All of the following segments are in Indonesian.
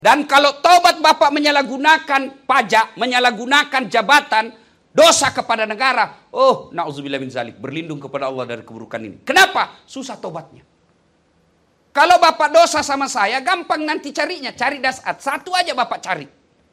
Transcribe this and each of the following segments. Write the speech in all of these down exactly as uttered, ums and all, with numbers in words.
Dan kalau tobat Bapak menyalahgunakan pajak, menyalahgunakan jabatan, dosa kepada negara, oh, na'udzubillah min zalik, berlindung kepada Allah dari keburukan ini. Kenapa? Susah tobatnya. Kalau Bapak dosa sama saya, gampang nanti carinya, cari dasat. Satu aja Bapak cari.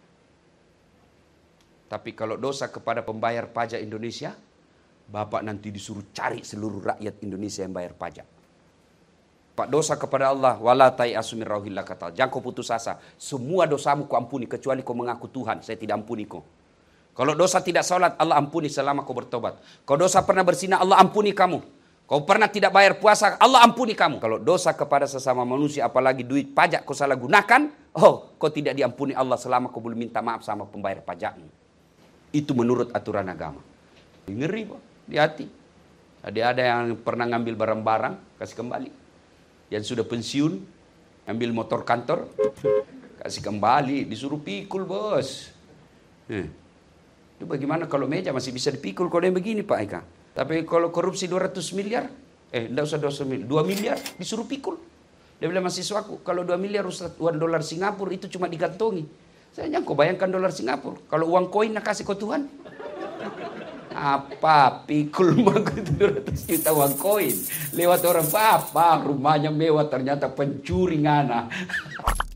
Tapi kalau dosa kepada pembayar pajak Indonesia, Bapak nanti disuruh cari seluruh rakyat Indonesia yang bayar pajak. Pak, dosa kepada Allah, wala ta'iasu min rauhillah katal. Jangan kau putus asa. Semua dosamu kau ampuni kecuali kau mengaku Tuhan, saya tidak ampuni kau. Kalau dosa tidak salat, Allah ampuni selama kau bertobat. Kalau dosa pernah berzina, Allah ampuni kamu. Kau pernah tidak bayar puasa, Allah ampuni kamu. Kalau dosa kepada sesama manusia, apalagi duit pajak kau salah gunakan, oh, kau tidak diampuni Allah selama kau belum minta maaf sama pembayar pajakmu. Itu menurut aturan agama. Ngeri, Pak, di hati. Ada ada yang pernah ngambil barang-barang, kasih kembali. Yang sudah pensiun, ambil motor kantor, kasih kembali, disuruh pikul, bos. Eh. Itu bagaimana kalau meja masih bisa dipikul kalau yang begini, Pak Eka. Tapi kalau korupsi dua ratus miliar, eh enggak usah dua ratus miliar, dua miliar disuruh pikul. Dia bilang mahasiswaku, kalau dua miliar Ustaz, uang dolar Singapura itu cuma digantongi. Saya nyangkau bayangkan dolar Singapura, kalau uang koin nak kasih kau Tuhan. Apa pikul mangku itu dua ratus juta uang koin lewat orang apa rumahnya mewah ternyata pencuri ngana.